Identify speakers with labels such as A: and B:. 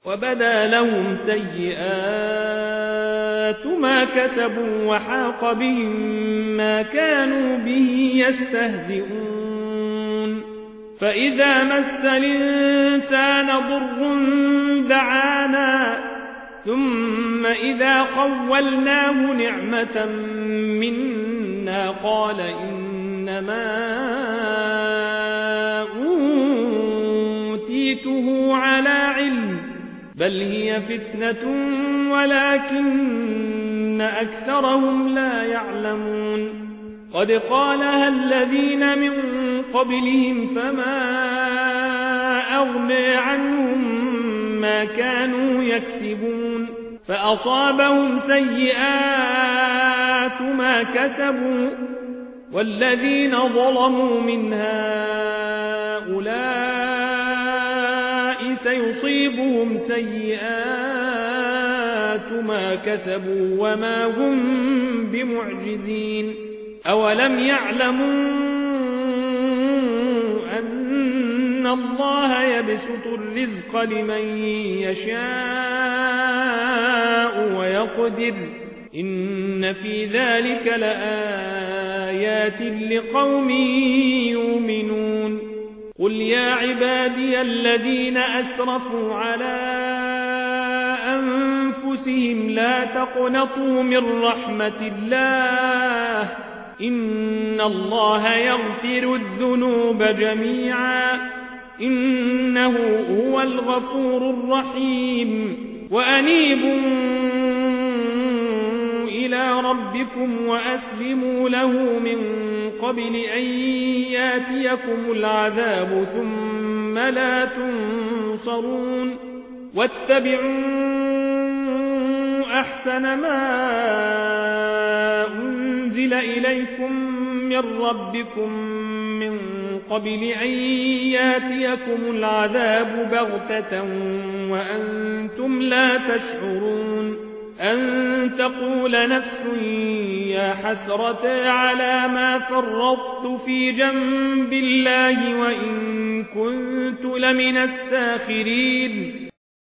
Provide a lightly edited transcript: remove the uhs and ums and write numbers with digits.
A: وبدا لهم سيئات ما كسبوا وحاق بهم ما كانوا به يستهزئون فإذا مس الإنسان ضر دعانا ثم إذا خولناه نعمة منا قال إنما أوتيته على علم بل هي فتنة ولكن أكثرهم لا يعلمون قد قالها الذين من قبلهم فما أغنى عنهم ما كانوا يكسبون فأصابهم سيئات ما كسبوا والذين ظلموا من هؤلاء سيصيبهم سيئات ما كسبوا وما هم بمعجزين أولم يعلموا أن الله يبسط الرزق لمن يشاء ويقدر إن في ذلك لآيات لقوم يؤمنون قل يا عبادي الذين أسرفوا على أنفسهم لا تقنطوا من رحمة الله إن الله يغفر الذنوب جميعا إنه هو الغفور الرحيم وأنيبوا إلى ربكم وأسلموا له من قبل أن ياتيكم العذاب ثم لا تنصرون واتبعوا أحسن ما أنزل إليكم من ربكم من قبل أن ياتيكم العذاب بغتة وأنتم لا تشعرون أن تقول نفس يا حسرة على ما فرطت في جنب الله وإن كنت لمن الساخرين